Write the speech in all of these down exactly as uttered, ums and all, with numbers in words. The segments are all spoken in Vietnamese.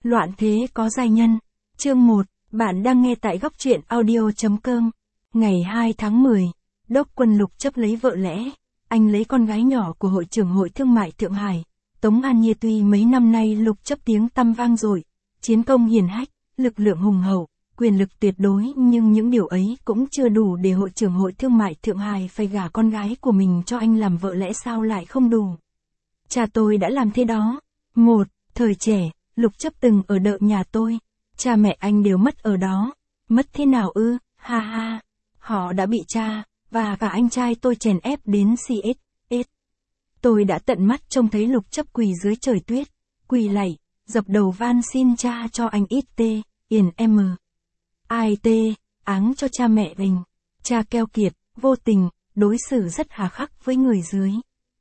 Loạn thế có giai nhân. Chương một, bạn đang nghe tại góc truyện audio.com. Ngày hai tháng mười, Đốc Quân Lục Chấp lấy vợ lẽ. Anh lấy con gái nhỏ của Hội trưởng Hội Thương mại Thượng Hải, Tống An Nhiên. Tuy mấy năm nay Lục Chấp tiếng tăm vang dội, chiến công hiển hách, lực lượng hùng hậu, quyền lực tuyệt đối, nhưng những điều ấy cũng chưa đủ để Hội trưởng Hội Thương mại Thượng Hải phải gả con gái của mình cho anh làm vợ lẽ. Sao lại không đủ? Cha tôi đã làm thế đó. Một, thời trẻ, Lục Chấp từng ở đợ nhà tôi. Cha mẹ anh đều mất ở đó. Mất thế nào ư? Ha ha. Họ đã bị cha, và cả anh trai tôi chèn ép đến xê ét ét. Tôi đã tận mắt trông thấy Lục Chấp quỳ dưới trời tuyết, quỳ lạy, dập đầu van xin cha cho anh ít tê, yên em. Ai tê, áng cho cha mẹ mình. Cha keo kiệt, vô tình, đối xử rất hà khắc với người dưới.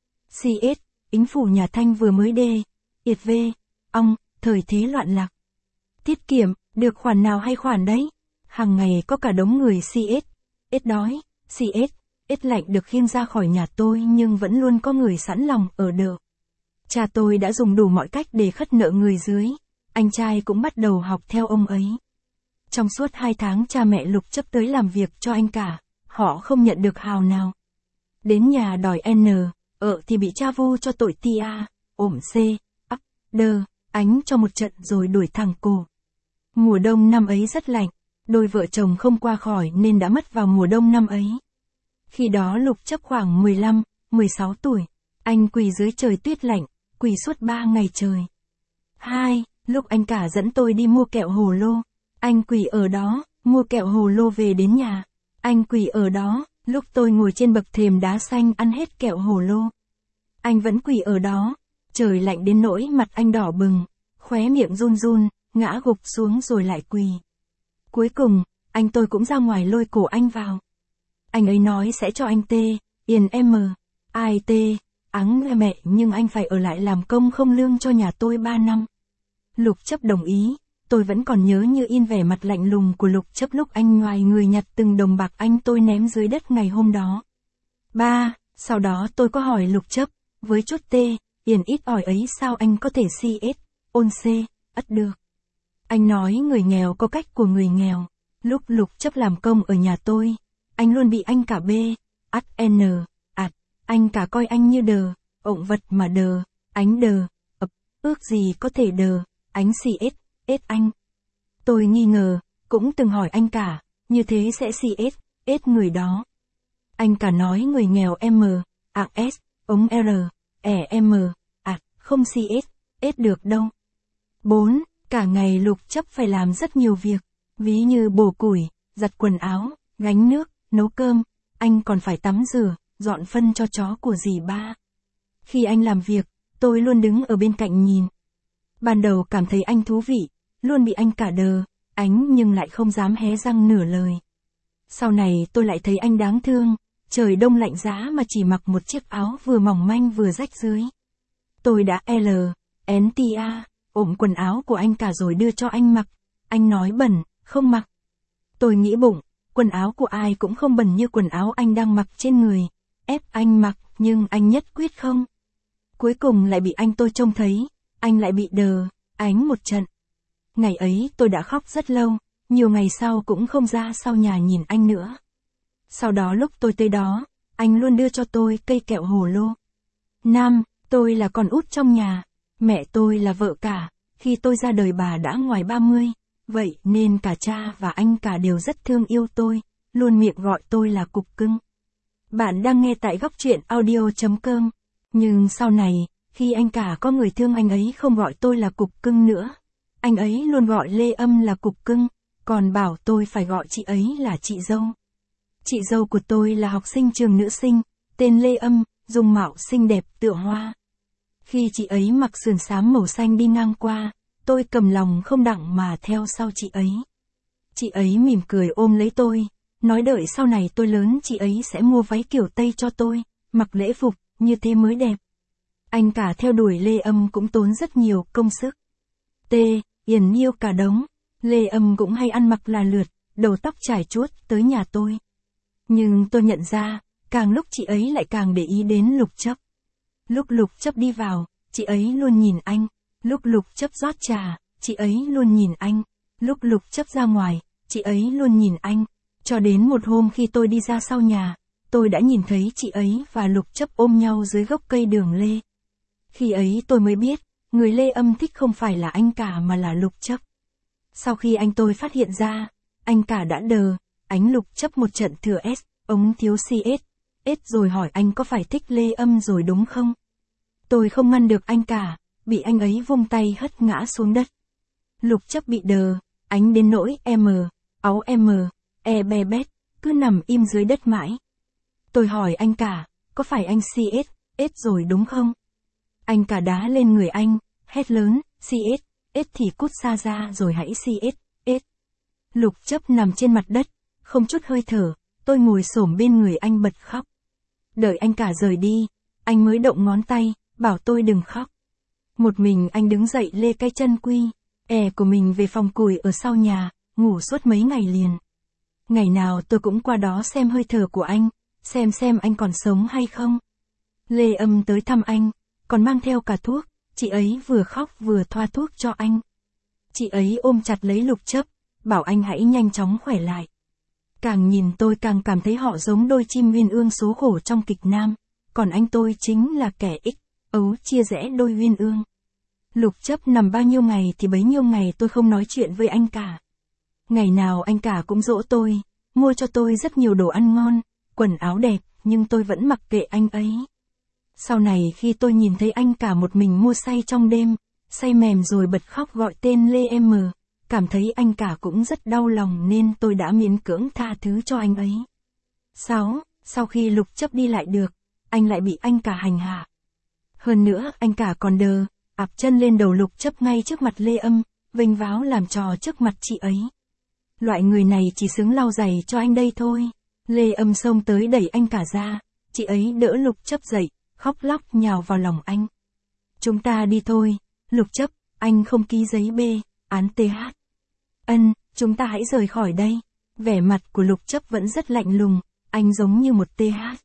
xê ét, Ính phủ nhà Thanh vừa mới đê, yệt vê, ong, thời thế loạn lạc. Tiết kiệm, được khoản nào hay khoản đấy. Hàng ngày có cả đống người xê ét ét đói, xê ét ét lạnh được khiêng ra khỏi nhà tôi, nhưng vẫn luôn có người sẵn lòng ở đợ. Cha tôi đã dùng đủ mọi cách để khất nợ người dưới. Anh trai cũng bắt đầu học theo ông ấy. Trong suốt hai tháng cha mẹ Lục Chấp tới làm việc cho anh cả, họ không nhận được hào nào. Đến nhà đòi N, ở thì bị cha vu cho tội tia, ổm C, ắp, đơ, ánh cho một trận rồi đuổi thẳng cổ. Mùa đông năm ấy rất lạnh, đôi vợ chồng không qua khỏi nên đã mất vào mùa đông năm ấy. Khi đó Lục Chấp khoảng mười lăm, mười sáu tuổi, anh quỳ dưới trời tuyết lạnh, quỳ suốt ba ngày trời. Hai, lúc anh cả dẫn tôi đi mua kẹo hồ lô, anh quỳ ở đó, mua kẹo hồ lô về đến nhà. Anh quỳ ở đó, lúc tôi ngồi trên bậc thềm đá xanh ăn hết kẹo hồ lô. Anh vẫn quỳ ở đó, trời lạnh đến nỗi mặt anh đỏ bừng, khóe miệng run run, ngã gục xuống rồi lại quỳ. Cuối cùng, anh tôi cũng ra ngoài lôi cổ anh vào. Anh ấy nói sẽ cho anh tê, yên em, ai tê, áng mẹ, nhưng anh phải ở lại làm công không lương cho nhà tôi ba năm. Lục Chấp đồng ý. Tôi vẫn còn nhớ như in vẻ mặt lạnh lùng của Lục Chấp lúc anh ngoài người nhặt từng đồng bạc anh tôi ném dưới đất ngày hôm đó. Ba, sau đó tôi có hỏi Lục Chấp, với chút tê, yên ít ỏi ấy sao anh có thể xê ét, ôn C, ất được. Anh nói người nghèo có cách của người nghèo. Lúc Lục Chấp làm công ở nhà tôi, anh luôn bị anh cả B, ắt N, ạt, anh cả coi anh như đờ, ộng vật mà đờ, ánh đờ, ập, ước gì có thể đờ, ánh xê ét ét anh. Tôi nghi ngờ, cũng từng hỏi anh cả, như thế sẽ xê ét ét người đó. Anh cả nói người nghèo M, ạng S, ống R, ẻ M, ạt, không xê ét ét được đâu. Bốn, cả ngày Lục Chấp phải làm rất nhiều việc, ví như bổ củi, giặt quần áo, gánh nước, nấu cơm, anh còn phải tắm rửa, dọn phân cho chó của dì ba. Khi anh làm việc, tôi luôn đứng ở bên cạnh nhìn. Ban đầu cảm thấy anh thú vị, luôn bị anh cả đờ, ánh nhưng lại không dám hé răng nửa lời. Sau này tôi lại thấy anh đáng thương, trời đông lạnh giá mà chỉ mặc một chiếc áo vừa mỏng manh vừa rách dưới. Tôi đã L, N T A, ôm quần áo của anh cả rồi đưa cho anh mặc, anh nói bẩn, không mặc. Tôi nghĩ bụng, quần áo của ai cũng không bẩn như quần áo anh đang mặc trên người, ép anh mặc, nhưng anh nhất quyết không. Cuối cùng lại bị anh tôi trông thấy, anh lại bị đờ, ánh một trận. Ngày ấy tôi đã khóc rất lâu, nhiều ngày sau cũng không ra sau nhà nhìn anh nữa. Sau đó lúc tôi tới đó, anh luôn đưa cho tôi cây kẹo hồ lô. Năm, tôi là con út trong nhà, mẹ tôi là vợ cả, khi tôi ra đời bà đã ngoài ba mươi, vậy nên cả cha và anh cả đều rất thương yêu tôi, luôn miệng gọi tôi là cục cưng. Bạn đang nghe tại góc truyện audio.com, nhưng sau này, khi anh cả có người thương anh ấy không gọi tôi là cục cưng nữa. Anh ấy luôn gọi Lê Âm là cục cưng, còn bảo tôi phải gọi chị ấy là chị dâu. Chị dâu của tôi là học sinh trường nữ sinh, tên Lê Âm, dung mạo xinh đẹp tựa hoa. Khi chị ấy mặc sườn xám màu xanh đi ngang qua, tôi cầm lòng không đặng mà theo sau chị ấy. Chị ấy mỉm cười ôm lấy tôi, nói đợi sau này tôi lớn chị ấy sẽ mua váy kiểu Tây cho tôi, mặc lễ phục, như thế mới đẹp. Anh cả theo đuổi Lê Âm cũng tốn rất nhiều công sức. T, Yển yêu cả đống, Lê Âm cũng hay ăn mặc là lượt, đầu tóc trải chuốt tới nhà tôi. Nhưng tôi nhận ra, càng lúc chị ấy lại càng để ý đến Lục Chấp. Lúc Lục Chấp đi vào, chị ấy luôn nhìn anh, lúc Lục Chấp rót trà, chị ấy luôn nhìn anh. Lúc Lục Chấp ra ngoài, chị ấy luôn nhìn anh. Cho đến một hôm khi tôi đi ra sau nhà, tôi đã nhìn thấy chị ấy và Lục Chấp ôm nhau dưới gốc cây đường lê. Khi ấy tôi mới biết, người Lê Âm thích không phải là anh cả mà là Lục Chấp. Sau khi anh tôi phát hiện ra, anh cả đã đờ, ánh Lục Chấp một trận thừa S, ống thiếu xê ét, S rồi hỏi anh có phải thích Lê Âm rồi đúng không? Tôi không ngăn được anh cả, bị anh ấy vung tay hất ngã xuống đất. Lục Chấp bị đờ, ánh đến nỗi M, áo M, E be bét, cứ nằm im dưới đất mãi. Tôi hỏi anh cả, có phải anh xê ét, S rồi đúng không? Anh cả đá lên người anh, hét lớn, xê ét, S thì cút xa ra rồi hãy xê ét, S. Lục Chấp nằm trên mặt đất, không chút hơi thở, tôi ngồi xổm bên người anh bật khóc. Đợi anh cả rời đi, anh mới động ngón tay, bảo tôi đừng khóc. Một mình anh đứng dậy lê cái chân quy, è của mình về phòng củi ở sau nhà, ngủ suốt mấy ngày liền. Ngày nào tôi cũng qua đó xem hơi thở của anh, xem xem anh còn sống hay không. Lê Âm tới thăm anh, còn mang theo cả thuốc, chị ấy vừa khóc vừa thoa thuốc cho anh. Chị ấy ôm chặt lấy Lục Chấp, bảo anh hãy nhanh chóng khỏe lại. Càng nhìn tôi càng cảm thấy họ giống đôi chim uyên ương số khổ trong kịch nam, còn anh tôi chính là kẻ ích, ấu chia rẽ đôi uyên ương. Lục Chấp nằm bao nhiêu ngày thì bấy nhiêu ngày tôi không nói chuyện với anh cả. Ngày nào anh cả cũng dỗ tôi, mua cho tôi rất nhiều đồ ăn ngon, quần áo đẹp, nhưng tôi vẫn mặc kệ anh ấy. Sau này khi tôi nhìn thấy anh cả một mình mua say trong đêm, say mềm rồi bật khóc gọi tên Lê M, cảm thấy anh cả cũng rất đau lòng nên tôi đã miễn cưỡng tha thứ cho anh ấy. sáu. Sau khi Lục Chấp đi lại được, anh lại bị anh cả hành hạ. Hơn nữa anh cả còn đờ, áp chân lên đầu Lục Chấp ngay trước mặt Lê Âm, vênh váo làm trò trước mặt chị ấy. Loại người này chỉ xứng lau giày cho anh đây thôi. Lê Âm xông tới đẩy anh cả ra, chị ấy đỡ Lục Chấp dậy, khóc lóc nhào vào lòng anh. Chúng ta đi thôi, Lục Chấp, anh không ký giấy B, án tê hát. Ân, chúng ta hãy rời khỏi đây. Vẻ mặt của Lục Chấp vẫn rất lạnh lùng, anh giống như một tê hát.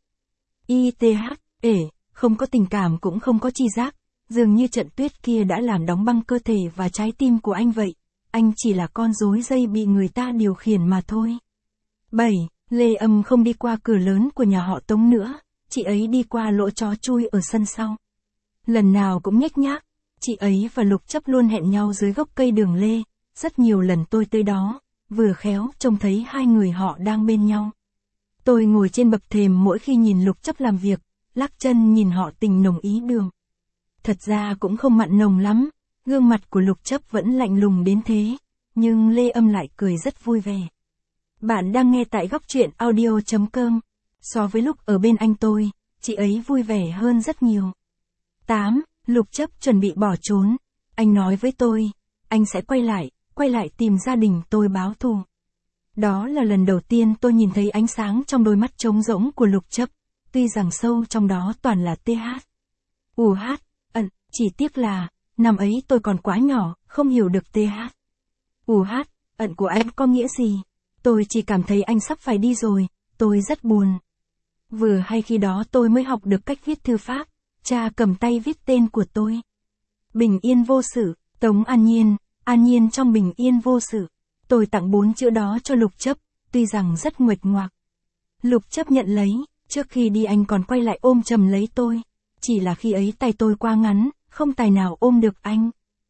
i tê hát, ể, không có tình cảm cũng không có tri giác, dường như trận tuyết kia đã làm đóng băng cơ thể và trái tim của anh vậy. Anh chỉ là con rối dây bị người ta điều khiển mà thôi. bảy. Lê Âm không đi qua cửa lớn của nhà họ Tống nữa, chị ấy đi qua lỗ chó chui ở sân sau. Lần nào cũng nhếch nhác, chị ấy và Lục Chấp luôn hẹn nhau dưới gốc cây đường lê, rất nhiều lần tôi tới đó, vừa khéo trông thấy hai người họ đang bên nhau. Tôi ngồi trên bậc thềm mỗi khi nhìn Lục Chấp làm việc, lắc chân nhìn họ tình nồng ý đường. Thật ra cũng không mặn nồng lắm, gương mặt của Lục Chấp vẫn lạnh lùng đến thế, nhưng Lê Âm lại cười rất vui vẻ. Bạn đang nghe tại góc truyện audio chấm com. So với lúc ở bên anh tôi, chị ấy vui vẻ hơn rất nhiều. tám. Lục Chấp chuẩn bị bỏ trốn. Anh nói với tôi, anh sẽ quay lại, quay lại tìm gia đình tôi báo thù. Đó là lần đầu tiên tôi nhìn thấy ánh sáng trong đôi mắt trống rỗng của Lục Chấp, tuy rằng sâu trong đó toàn là tê hát. U hát, ẩn, chỉ tiếc là, năm ấy tôi còn quá nhỏ, không hiểu được tê hát. U hát, ẩn của anh có nghĩa gì? Tôi chỉ cảm thấy anh sắp phải đi rồi, tôi rất buồn. Vừa hay khi đó tôi mới học được cách viết thư pháp, cha cầm tay viết tên của tôi. Bình yên vô sự, Tống An Nhiên, An Nhiên trong bình yên vô sự. Tôi tặng bốn chữ đó cho Lục Chấp, tuy rằng rất nguệch ngoạc. Lục Chấp nhận lấy, trước khi đi anh còn quay lại ôm chầm lấy tôi. Chỉ là khi ấy tay tôi quá ngắn, không tài nào ôm được anh.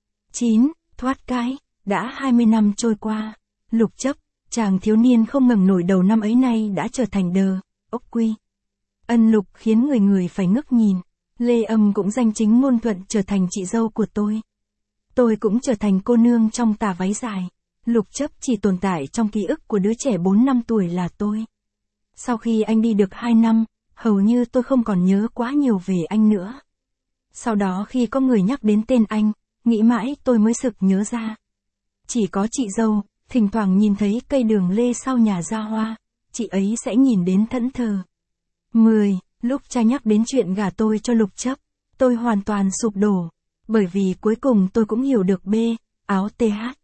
chín. Thoát cái, đã hai mươi năm trôi qua. Lục Chấp, chàng thiếu niên không ngẩng nổi đầu năm ấy nay đã trở thành đờ, ốc quy. Ân Lục khiến người người phải ngước nhìn. Lê Âm cũng danh chính ngôn thuận trở thành chị dâu của tôi. Tôi cũng trở thành cô nương trong tà váy dài. Lục Chấp chỉ tồn tại trong ký ức của đứa trẻ bốn năm tuổi là tôi. Sau khi anh đi được hai năm, hầu như tôi không còn nhớ quá nhiều về anh nữa. Sau đó khi có người nhắc đến tên anh, nghĩ mãi tôi mới sực nhớ ra. Chỉ có chị dâu, thỉnh thoảng nhìn thấy cây đường lê sau nhà ra hoa, chị ấy sẽ nhìn đến thẫn thờ. mười. Lúc cha nhắc đến chuyện gả tôi cho Lục Chấp, tôi hoàn toàn sụp đổ, bởi vì cuối cùng tôi cũng hiểu được B, áo tê hát.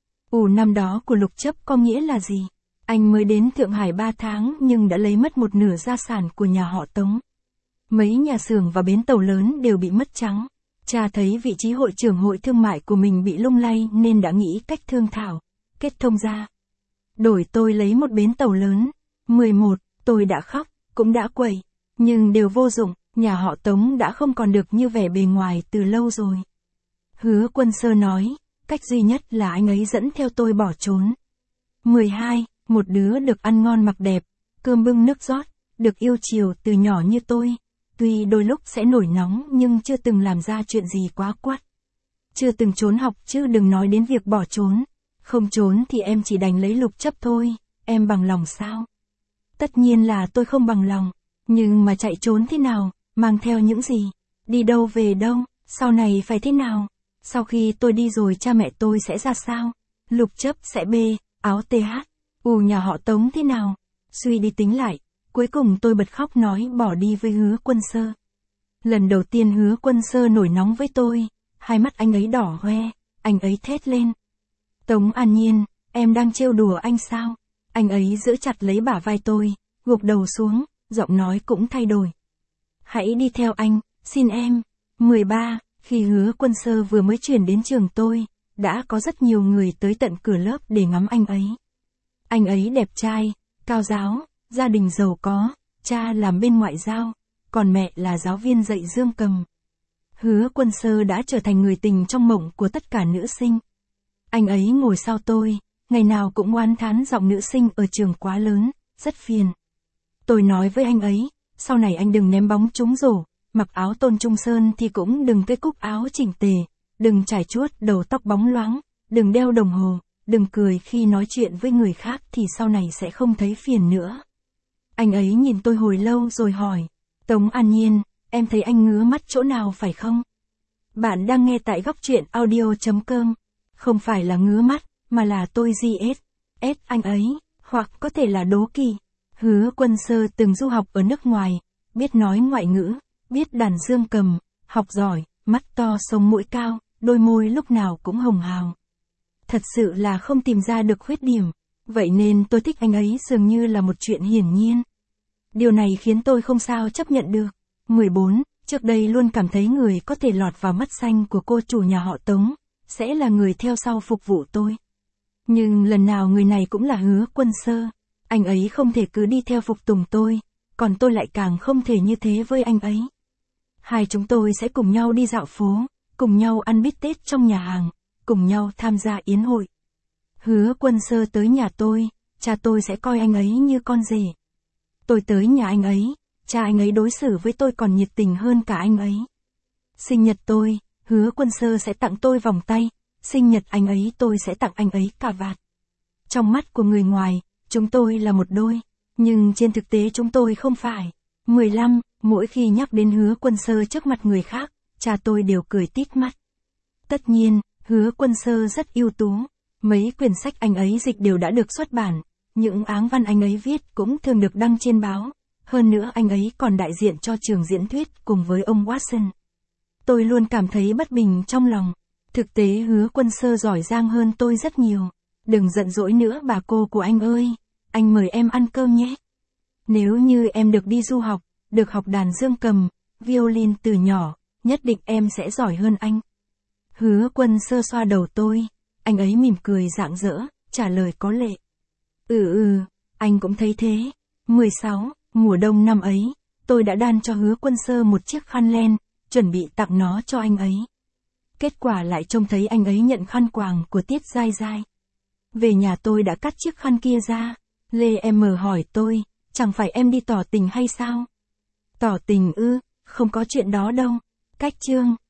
Ủ năm đó của Lục Chấp có nghĩa là gì? Anh mới đến Thượng Hải ba tháng nhưng đã lấy mất một nửa gia sản của nhà họ Tống. Mấy nhà xưởng và bến tàu lớn đều bị mất trắng. Cha thấy vị trí hội trưởng hội thương mại của mình bị lung lay nên đã nghĩ cách thương thảo, kết thông ra. Đổi tôi lấy một bến tàu lớn. mười một, tôi đã khóc, cũng đã quẩy, nhưng đều vô dụng, nhà họ Tống đã không còn được như vẻ bề ngoài từ lâu rồi. Hứa Quân Sơ nói, cách duy nhất là anh ấy dẫn theo tôi bỏ trốn. mười hai, một đứa được ăn ngon mặc đẹp, cơm bưng nước rót, được yêu chiều từ nhỏ như tôi, tuy đôi lúc sẽ nổi nóng nhưng chưa từng làm ra chuyện gì quá quắt. Chưa từng trốn học chứ đừng nói đến việc bỏ trốn. Không trốn thì em chỉ đành lấy Lục chấp thôi, em bằng lòng sao? Tất nhiên là tôi không bằng lòng, nhưng mà chạy trốn thế nào, mang theo những gì, đi đâu về đâu, sau này phải thế nào? Sau khi tôi đi rồi cha mẹ tôi sẽ ra sao? Lục chấp sẽ bê, áo tê hát, ù nhà họ Tống thế nào? Suy đi tính lại, cuối cùng tôi bật khóc nói bỏ đi với Hứa Quân Sơ. Lần đầu tiên Hứa Quân Sơ nổi nóng với tôi, hai mắt anh ấy đỏ hoe, anh ấy thét lên. Tống An Nhiên, em đang trêu đùa anh sao? Anh ấy giữ chặt lấy bả vai tôi, gục đầu xuống, giọng nói cũng thay đổi. Hãy đi theo anh, xin em. mười ba, khi Hứa Quân Sơ vừa mới chuyển đến trường tôi, đã có rất nhiều người tới tận cửa lớp để ngắm anh ấy. Anh ấy đẹp trai, cao giáo, gia đình giàu có, cha làm bên ngoại giao, còn mẹ là giáo viên dạy dương cầm. Hứa Quân Sơ đã trở thành người tình trong mộng của tất cả nữ sinh. Anh ấy ngồi sau tôi, ngày nào cũng oán thán giọng nữ sinh ở trường quá lớn, rất phiền. Tôi nói với anh ấy, sau này anh đừng ném bóng trúng rổ, mặc áo Tôn Trung Sơn thì cũng đừng cây cúc áo chỉnh tề, đừng trải chuốt đầu tóc bóng loáng, đừng đeo đồng hồ, đừng cười khi nói chuyện với người khác thì sau này sẽ không thấy phiền nữa. Anh ấy nhìn tôi hồi lâu rồi hỏi, Tống An Nhiên, em thấy anh ngứa mắt chỗ nào phải không? Bạn đang nghe tại góc truyện audio chấm com. Không phải là ngứa mắt, mà là tôi gi ét ét anh ấy, hoặc có thể là đố kỵ. Hứa Quân Sơ từng du học ở nước ngoài, biết nói ngoại ngữ, biết đàn dương cầm, học giỏi, mắt to sống mũi cao, đôi môi lúc nào cũng hồng hào. Thật sự là không tìm ra được khuyết điểm, vậy nên tôi thích anh ấy dường như là một chuyện hiển nhiên. Điều này khiến tôi không sao chấp nhận được. mười bốn, trước đây luôn cảm thấy người có thể lọt vào mắt xanh của cô chủ nhà họ Tống, sẽ là người theo sau phục vụ tôi. Nhưng lần nào người này cũng là Hứa Quân Sơ, anh ấy không thể cứ đi theo phục tùng tôi, còn tôi lại càng không thể như thế với anh ấy. Hai chúng tôi sẽ cùng nhau đi dạo phố, cùng nhau ăn bít tết trong nhà hàng, cùng nhau tham gia yến hội. Hứa Quân Sơ tới nhà tôi, cha tôi sẽ coi anh ấy như con rể. Tôi tới nhà anh ấy, cha anh ấy đối xử với tôi còn nhiệt tình hơn cả anh ấy. Sinh nhật tôi, Hứa Quân Sơ sẽ tặng tôi vòng tay, sinh nhật anh ấy tôi sẽ tặng anh ấy cà vạt. Trong mắt của người ngoài, chúng tôi là một đôi, nhưng trên thực tế chúng tôi không phải. mười lăm, mỗi khi nhắc đến Hứa Quân Sơ trước mặt người khác, cha tôi đều cười tít mắt. Tất nhiên, Hứa Quân Sơ rất ưu tú, mấy quyển sách anh ấy dịch đều đã được xuất bản, những áng văn anh ấy viết cũng thường được đăng trên báo, hơn nữa anh ấy còn đại diện cho trường diễn thuyết cùng với ông Watson. Tôi luôn cảm thấy bất bình trong lòng. Thực tế Hứa Quân Sơ giỏi giang hơn tôi rất nhiều. Đừng giận dỗi nữa bà cô của anh ơi, anh mời em ăn cơm nhé. Nếu như em được đi du học, được học đàn dương cầm, violin từ nhỏ, nhất định em sẽ giỏi hơn anh. Hứa Quân Sơ xoa đầu tôi, anh ấy mỉm cười rạng rỡ, trả lời có lệ. Ừ ừ, anh cũng thấy thế. mười sáu, mùa đông năm ấy, tôi đã đan cho Hứa Quân Sơ một chiếc khăn len, chuẩn bị tặng nó cho anh ấy. Kết quả lại trông thấy anh ấy nhận khăn quàng của Tiết Giai Giai. Về nhà tôi đã cắt chiếc khăn kia ra. Lê em mở hỏi tôi, chẳng phải em đi tỏ tình hay sao? Tỏ tình ư, không có chuyện đó đâu. Cách chương.